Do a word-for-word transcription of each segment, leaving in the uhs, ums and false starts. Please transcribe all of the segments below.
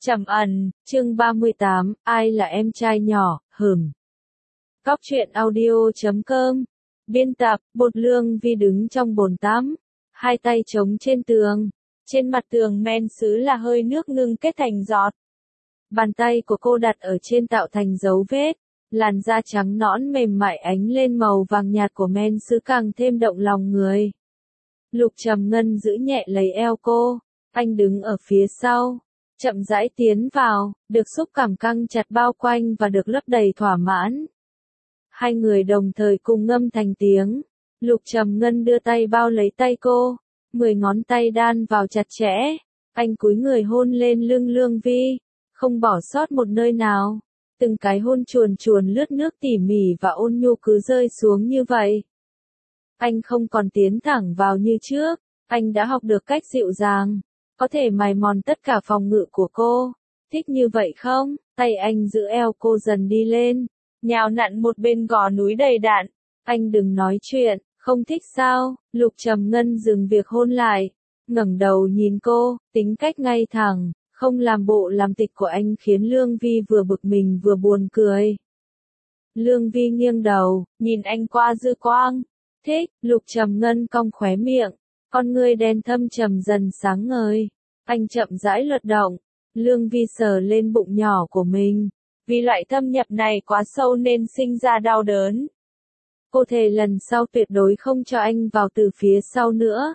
Trầm ẩn, chương ba mươi tám, ai là em trai nhỏ, hừm. Cóc truyện audio chấm com. Biên tập, Bột Lương Vi đứng trong bồn tắm, hai tay chống trên tường. Trên mặt tường men sứ là hơi nước ngưng kết thành giọt. Bàn tay của cô đặt ở trên tạo thành dấu vết. Làn da trắng nõn mềm mại ánh lên màu vàng nhạt của men sứ càng thêm động lòng người. Lục Trầm Ngân giữ nhẹ lấy eo cô. Anh đứng ở phía sau. Chậm rãi tiến vào, được xúc cảm căng chặt bao quanh và được lấp đầy thỏa mãn. Hai người đồng thời cùng ngâm thành tiếng. Lục Trầm Ngân đưa tay bao lấy tay cô, mười ngón tay đan vào chặt chẽ. Anh cúi người hôn lên lưng Lương Vi, không bỏ sót một nơi nào. Từng cái hôn chuồn chuồn lướt nước tỉ mỉ và ôn nhu cứ rơi xuống như vậy. Anh không còn tiến thẳng vào như trước, anh đã học được cách dịu dàng. Có thể mài mòn tất cả phòng ngự của cô. Thích như vậy không? Tay anh giữ eo cô dần đi lên. Nhào nặn một bên gò núi đầy đạn. Anh đừng nói chuyện, không thích sao? Lục Trầm Ngân dừng việc hôn lại. ngẩng đầu nhìn cô, tính cách ngay thẳng, không làm bộ làm tịch của anh khiến Lương Vi vừa bực mình vừa buồn cười. Lương Vi nghiêng đầu, nhìn anh qua dư quang. Thích, Lục Trầm Ngân cong khóe miệng. Con ngươi đen thâm trầm dần sáng ngời. Anh chậm rãi lật động. Lương Vi sờ lên bụng nhỏ của mình. Vì loại thâm nhập này quá sâu nên sinh ra đau đớn. Cô thề lần sau tuyệt đối không cho anh vào từ phía sau nữa.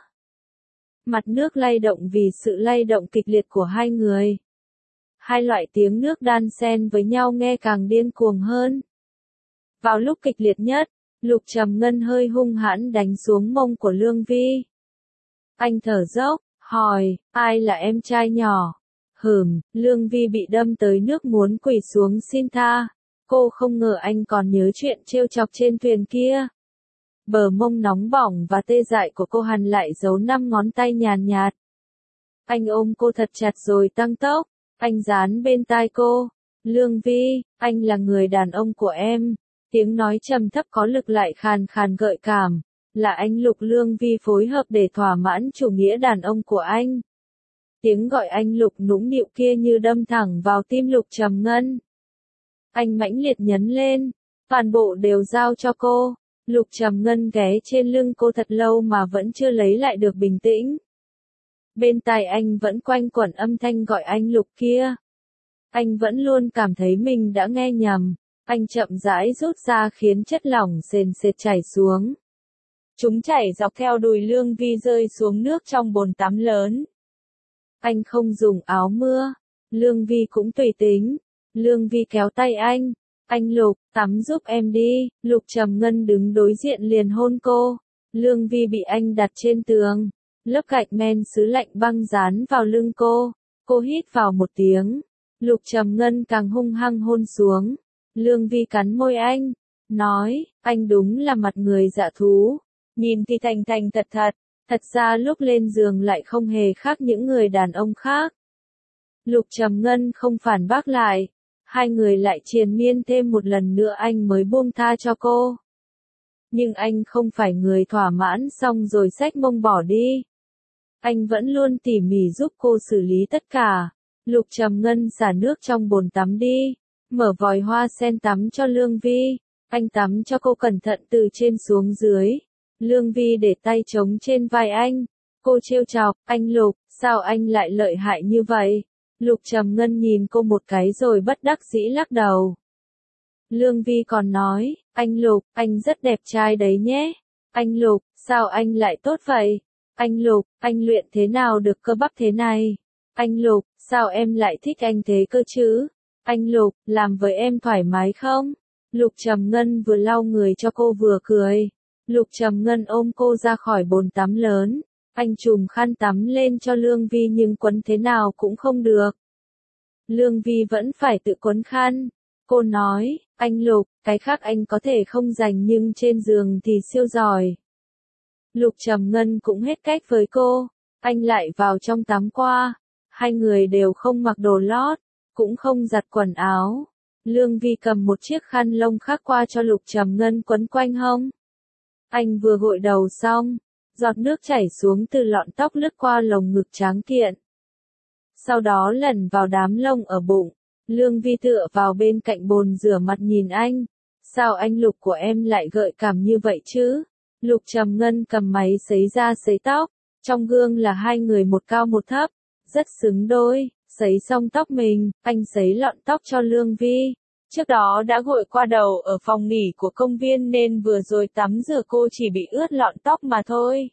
Mặt nước lay động vì sự lay động kịch liệt của hai người. Hai loại tiếng nước đan xen với nhau nghe càng điên cuồng hơn. Vào lúc kịch liệt nhất, Lục Trầm Ngân hơi hung hãn đánh xuống mông của Lương Vi. Anh thở dốc, hỏi, ai là em trai nhỏ? Hừm, Lương Vi bị đâm tới nước muốn quỳ xuống xin tha. Cô không ngờ anh còn nhớ chuyện trêu chọc trên thuyền kia. Bờ mông nóng bỏng và tê dại của cô hằn lại giấu năm ngón tay nhàn nhạt. Anh ôm cô thật chặt rồi tăng tốc. Anh dán bên tai cô. Lương Vi, anh là người đàn ông của em. Tiếng nói trầm thấp có lực lại khàn khàn gợi cảm. Là anh Lục. Lương Vi phối hợp để thỏa mãn chủ nghĩa đàn ông của anh. Tiếng gọi anh Lục nũng nịu kia như đâm thẳng vào tim Lục Trầm Ngân. Anh mãnh liệt nhấn lên, toàn bộ đều giao cho cô. Lục Trầm Ngân ghé trên lưng cô thật lâu mà vẫn chưa lấy lại được bình tĩnh. Bên tai anh vẫn quanh quẩn âm thanh gọi anh Lục kia. Anh vẫn luôn cảm thấy mình đã nghe nhầm. Anh chậm rãi rút ra khiến chất lỏng sền sệt chảy xuống. Chúng chảy dọc theo đùi Lương Vi rơi xuống nước trong bồn tắm lớn. Anh không dùng áo mưa. Lương Vi cũng tùy tính. Lương Vi kéo tay anh. Anh Lục, tắm giúp em đi. Lục Trầm Ngân đứng đối diện liền hôn cô. Lương Vi bị anh đặt trên tường. Lớp gạch men sứ lạnh băng dán vào lưng cô. Cô hít vào một tiếng. Lục Trầm Ngân càng hung hăng hôn xuống. Lương Vi cắn môi anh. Nói, anh đúng là mặt người dạ thú. Nhìn thì thành thành thật thật. Thật ra lúc lên giường lại không hề khác những người đàn ông khác. Lục Trầm Ngân không phản bác lại. Hai người lại triền miên thêm một lần nữa anh mới buông tha cho cô. Nhưng anh không phải người thỏa mãn xong rồi xách mông bỏ đi. Anh vẫn luôn tỉ mỉ giúp cô xử lý tất cả. Lục Trầm Ngân xả nước trong bồn tắm đi. Mở vòi hoa sen tắm cho Lương Vi. Anh tắm cho cô cẩn thận từ trên xuống dưới. Lương Vi để tay trống trên vai anh. Cô trêu chọc, anh Lục, sao anh lại lợi hại như vậy? Lục Trầm Ngân nhìn cô một cái rồi bất đắc dĩ lắc đầu. Lương Vi còn nói, anh Lục, anh rất đẹp trai đấy nhé. Anh Lục, sao anh lại tốt vậy? Anh Lục, anh luyện thế nào được cơ bắp thế này? Anh Lục, sao em lại thích anh thế cơ chứ? Anh Lục, làm với em thoải mái không? Lục Trầm Ngân vừa lau người cho cô vừa cười. Lục Trầm Ngân ôm cô ra khỏi bồn tắm lớn. Anh trùm khăn tắm lên cho Lương Vi nhưng quấn thế nào cũng không được. Lương Vi vẫn phải tự quấn khăn. Cô nói, anh Lục, cái khác anh có thể không rành nhưng trên giường thì siêu giỏi. Lục Trầm Ngân cũng hết cách với cô. Anh lại vào trong tắm qua. Hai người đều không mặc đồ lót, cũng không giặt quần áo. Lương Vi cầm một chiếc khăn lông khác qua cho Lục Trầm Ngân quấn quanh hông. Anh vừa gội đầu xong, giọt nước chảy xuống từ lọn tóc lướt qua lồng ngực tráng kiện. sau đó lẩn vào đám lông ở bụng. Lương Vi tựa vào bên cạnh bồn rửa mặt nhìn anh. Sao anh Lục của em lại gợi cảm như vậy chứ? Lục Trầm Ngân cầm máy sấy ra sấy tóc. Trong gương là hai người một cao một thấp. Rất xứng đôi. Sấy xong tóc mình, anh sấy lọn tóc cho Lương Vi. Trước đó đã gội qua đầu ở phòng nghỉ của công viên nên vừa rồi tắm rửa cô chỉ bị ướt lọn tóc mà thôi.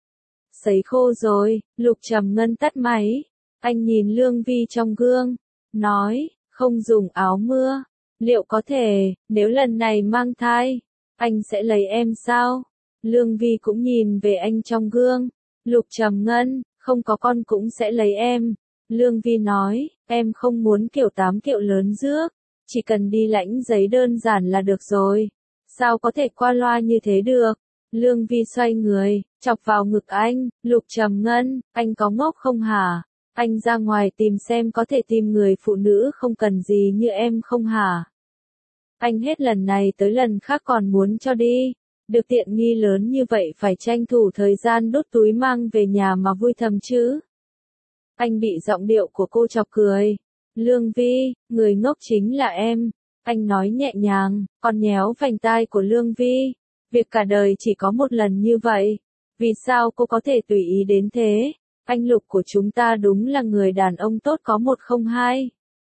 Sấy khô rồi, Lục Trầm Ngân tắt máy. Anh nhìn Lương Vi trong gương. Nói, không dùng áo mưa. Liệu có thể, nếu lần này mang thai, anh sẽ lấy em sao? Lương Vi cũng nhìn về anh trong gương. Lục Trầm Ngân, không có con cũng sẽ lấy em. Lương Vi nói, em không muốn kiểu tám kiệu lớn rước. Chỉ cần đi lãnh giấy đơn giản là được rồi. Sao có thể qua loa như thế được? Lương Vi xoay người, chọc vào ngực anh. Lục Trầm Ngân, anh có ngốc không hả? Anh ra ngoài tìm xem có thể tìm người phụ nữ không cần gì như em không hả? Anh hết lần này tới lần khác còn muốn cho đi. Được tiện nghi lớn như vậy phải tranh thủ thời gian đút túi mang về nhà mà vui thầm chứ. Anh bị giọng điệu của cô chọc cười. Lương Vi, người ngốc chính là em. Anh nói nhẹ nhàng, còn nhéo vành tai của Lương Vi. Việc cả đời chỉ có một lần như vậy. Vì sao cô có thể tùy ý đến thế? Anh Lục của chúng ta đúng là người đàn ông tốt có một không hai.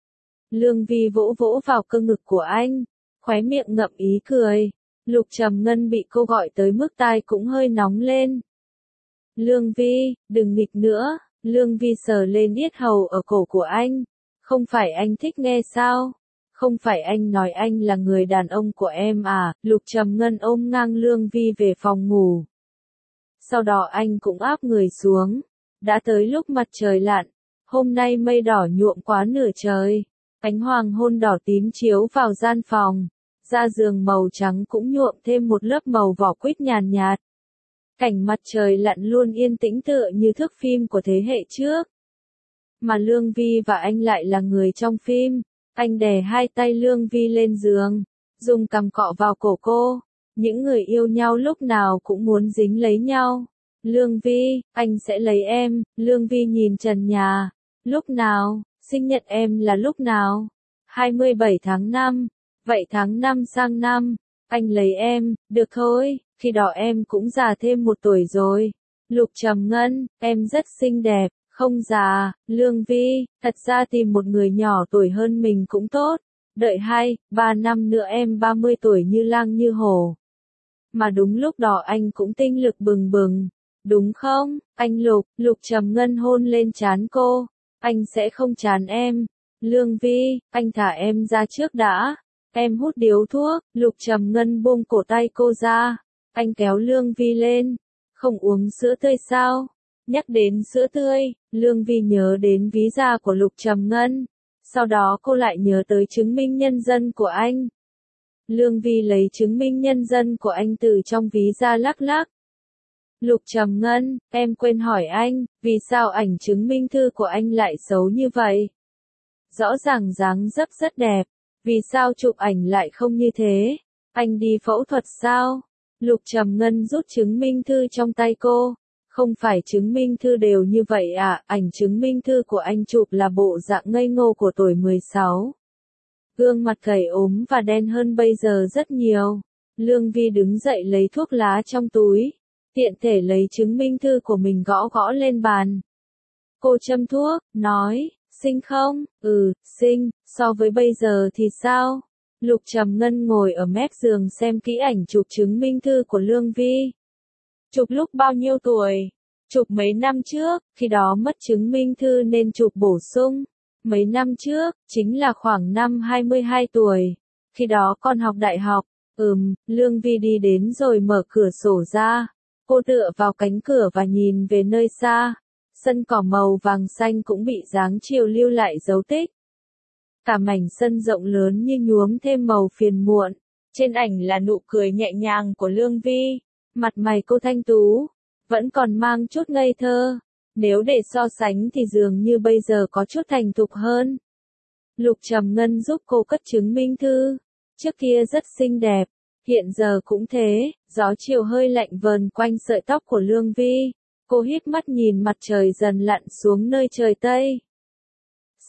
Lương Vi vỗ vỗ vào cơ ngực của anh, khóe miệng ngậm ý cười. Lục Trầm Ngân bị cô gọi tới mức tai cũng hơi nóng lên. Lương Vi, đừng nghịch nữa. Lương Vi sờ lên yết hầu ở cổ của anh. Không phải anh thích nghe sao? Không phải anh nói anh là người đàn ông của em à? Lục Trầm Ngân ôm ngang Lương Vi về phòng ngủ. Sau đó anh cũng áp người xuống. Đã tới lúc mặt trời lặn. Hôm nay mây đỏ nhuộm quá nửa trời. Ánh hoàng hôn đỏ tím chiếu vào gian phòng. Da giường màu trắng cũng nhuộm thêm một lớp màu vỏ quýt nhàn nhạt. Cảnh mặt trời lặn luôn yên tĩnh tựa như thước phim của thế hệ trước. Mà Lương Vi và anh lại là người trong phim. Anh đè hai tay Lương Vi lên giường, dùng cằm cọ vào cổ cô. Những người yêu nhau lúc nào cũng muốn dính lấy nhau. Lương Vi, anh sẽ lấy em. Lương Vi nhìn trần nhà. Lúc nào? Sinh nhật em là lúc nào? hai mươi bảy tháng năm. Vậy tháng năm sang năm, anh lấy em, được thôi, khi đó em cũng già thêm một tuổi rồi. Lục Trầm Ngân, em rất xinh đẹp, không già. Lương Vi, thật ra tìm một người nhỏ tuổi hơn mình cũng tốt. Đợi hai, ba năm nữa em ba mươi tuổi như lang như hổ. Mà đúng lúc đó anh cũng tinh lực bừng bừng. Đúng không, anh Lục? Lục Trầm Ngân hôn lên trán cô. Anh sẽ không chán em. Lương Vi, anh thả em ra trước đã. Em hút điếu thuốc. Lục Trầm Ngân buông cổ tay cô ra. Anh kéo Lương Vi lên. Không uống sữa tươi sao? Nhắc đến sữa tươi, Lương Vi nhớ đến ví da của Lục Trầm Ngân. Sau đó cô lại nhớ tới chứng minh nhân dân của anh. Lương Vi lấy chứng minh nhân dân của anh từ trong ví da lắc lắc. Lục Trầm Ngân, em quên hỏi anh, vì sao ảnh chứng minh thư của anh lại xấu như vậy? Rõ ràng dáng dấp rất đẹp, vì sao chụp ảnh lại không như thế? Anh đi phẫu thuật sao? Lục Trầm Ngân rút chứng minh thư trong tay cô. Không phải chứng minh thư đều như vậy à, ảnh chứng minh thư của anh chụp là bộ dạng ngây ngô của tuổi mười sáu. Gương mặt gầy ốm và đen hơn bây giờ rất nhiều. Lương Vi đứng dậy lấy thuốc lá trong túi. Tiện thể lấy chứng minh thư của mình gõ gõ lên bàn. Cô châm thuốc, nói, xinh không? Ừ, xinh, so với bây giờ thì sao? Lục Trầm Ngân ngồi ở mép giường xem kỹ ảnh chụp chứng minh thư của Lương Vi. Chụp lúc bao nhiêu tuổi? Chụp mấy năm trước, khi đó mất chứng minh thư nên chụp bổ sung. Mấy năm trước, chính là khoảng năm hai mươi hai tuổi. Khi đó con học đại học. Ừm, Lương Vi đi đến rồi mở cửa sổ ra. Cô tựa vào cánh cửa và nhìn về nơi xa. Sân cỏ màu vàng xanh cũng bị dáng chiều lưu lại dấu tích. Cả mảnh sân rộng lớn như nhuốm thêm màu phiền muộn. Trên ảnh là nụ cười nhẹ nhàng của Lương Vi. Mặt mày cô thanh tú, vẫn còn mang chút ngây thơ. Nếu để so sánh thì dường như bây giờ có chút thành thục hơn. Lục Trầm Ngân giúp cô cất chứng minh thư. Trước kia rất xinh đẹp, hiện giờ cũng thế. Gió chiều hơi lạnh vờn quanh sợi tóc của Lương Vi. Cô híp mắt nhìn mặt trời dần lặn xuống nơi trời Tây.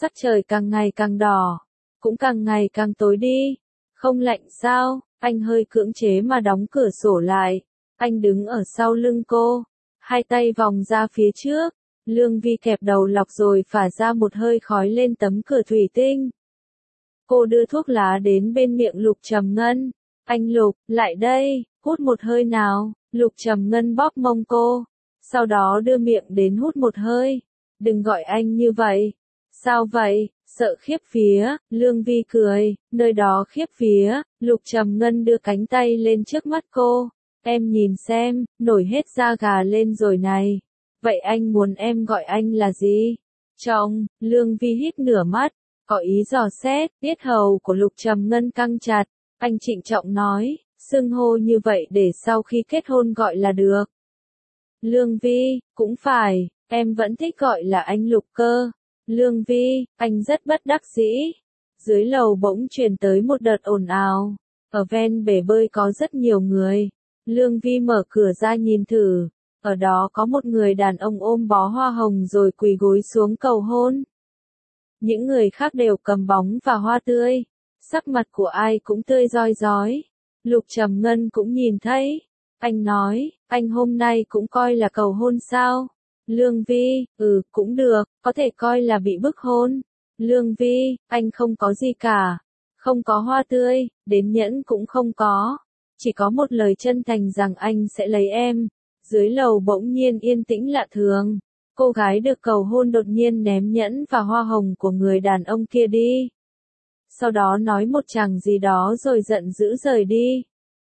Sắc trời càng ngày càng đỏ, cũng càng ngày càng tối đi. Không lạnh sao? Anh hơi cưỡng chế mà đóng cửa sổ lại. Anh đứng ở sau lưng cô, hai tay vòng ra phía trước. Lương Vi kẹp đầu lọc rồi phả ra một hơi khói lên tấm cửa thủy tinh. Cô đưa thuốc lá đến bên miệng Lục Trầm Ngân. Anh Lục, lại đây, hút một hơi nào. Lục Trầm Ngân bóp mông cô, sau đó đưa miệng đến hút một hơi. Đừng gọi anh như vậy. Sao vậy? Sợ khiếp vía. Lương Vi cười, nơi đó khiếp vía. Lục Trầm Ngân đưa cánh tay lên trước mắt cô. Em nhìn xem, nổi hết da gà lên rồi này. Vậy anh muốn em gọi anh là gì? Chồng. Lương Vi hít nửa mắt, có ý dò xét. Yết hầu của Lục Trầm Ngân căng chặt. Anh trịnh trọng nói, xưng hô như vậy để sau khi kết hôn gọi là được. Lương Vi, cũng phải, em vẫn thích gọi là anh Lục cơ. Lương Vi, anh rất bất đắc dĩ. Dưới lầu bỗng truyền tới một đợt ồn ào. Ở ven bể bơi có rất nhiều người. Lương Vi mở cửa ra nhìn thử. Ở đó có một người đàn ông ôm bó hoa hồng rồi quỳ gối xuống cầu hôn. Những người khác đều cầm bóng và hoa tươi. Sắc mặt của ai cũng tươi rói rói. Lục Trầm Ngân cũng nhìn thấy. Anh nói, anh hôm nay cũng coi là cầu hôn sao? Lương Vi, ừ, cũng được, có thể coi là bị bức hôn. Lương Vi, anh không có gì cả. Không có hoa tươi, đến nhẫn cũng không có. Chỉ có một lời chân thành rằng anh sẽ lấy em. Dưới lầu bỗng nhiên yên tĩnh lạ thường. Cô gái được cầu hôn đột nhiên ném nhẫn và hoa hồng của người đàn ông kia đi. Sau đó nói một chàng gì đó rồi giận dữ rời đi.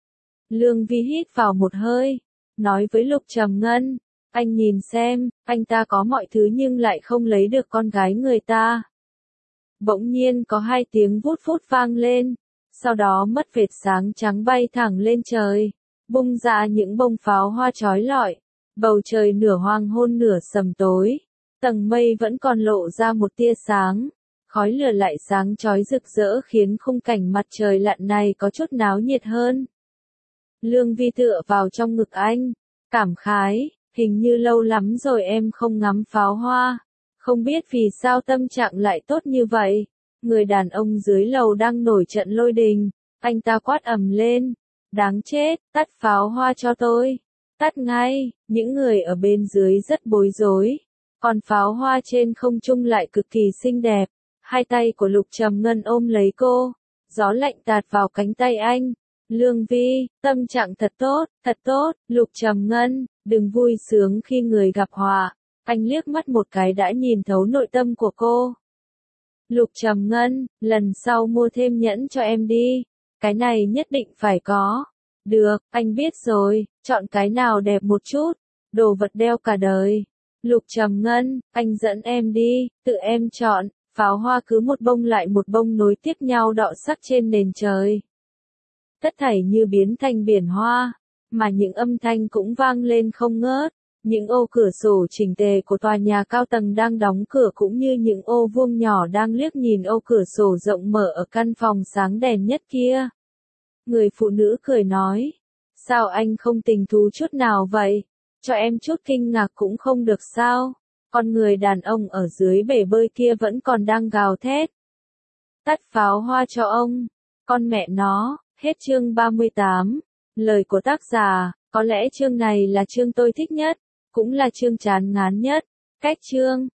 Lương Vi hít vào một hơi, nói với Lục Trầm Ngân, anh nhìn xem, anh ta có mọi thứ nhưng lại không lấy được con gái người ta. Bỗng nhiên có hai tiếng vút vút vang lên, sau đó mất vệt sáng trắng bay thẳng lên trời, bung ra những bông pháo hoa chói lọi, bầu trời nửa hoàng hôn nửa sầm tối, tầng mây vẫn còn lộ ra một tia sáng. Khói lửa lại sáng chói rực rỡ khiến khung cảnh mặt trời lặn này có chút náo nhiệt hơn. Lương Vi tựa vào trong ngực anh, cảm khái, hình như lâu lắm rồi em không ngắm pháo hoa. Không biết vì sao tâm trạng lại tốt như vậy. Người đàn ông dưới lầu đang nổi trận lôi đình, anh ta quát ầm lên. Đáng chết, tắt pháo hoa cho tôi. Tắt ngay, những người ở bên dưới rất bối rối. Còn pháo hoa trên không trung lại cực kỳ xinh đẹp. Hai tay của Lục Trầm Ngân ôm lấy cô, gió lạnh tạt vào cánh tay anh. Lương Vi, tâm trạng thật tốt, thật tốt. Lục Trầm Ngân, đừng vui sướng khi người gặp họa. Anh liếc mắt một cái đã nhìn thấu nội tâm của cô. Lục Trầm Ngân, lần sau mua thêm nhẫn cho em đi. Cái này nhất định phải có. Được, anh biết rồi, chọn cái nào đẹp một chút. Đồ vật đeo cả đời. Lục Trầm Ngân, anh dẫn em đi, tự em chọn. Pháo hoa cứ một bông lại một bông nối tiếp nhau đọ sắc trên nền trời. Tất thảy như biến thành biển hoa, mà những âm thanh cũng vang lên không ngớt. Những ô cửa sổ chỉnh tề của tòa nhà cao tầng đang đóng cửa cũng như những ô vuông nhỏ đang liếc nhìn ô cửa sổ rộng mở ở căn phòng sáng đèn nhất kia. Người phụ nữ cười nói, sao anh không tình thú chút nào vậy? Cho em chút kinh ngạc cũng không được sao? Con người đàn ông ở dưới bể bơi kia vẫn còn đang gào thét. Tắt pháo hoa cho ông. Con mẹ nó, hết chương ba mươi tám. Lời của tác giả, có lẽ chương này là chương tôi thích nhất, cũng là chương chán ngán nhất. Cách chương.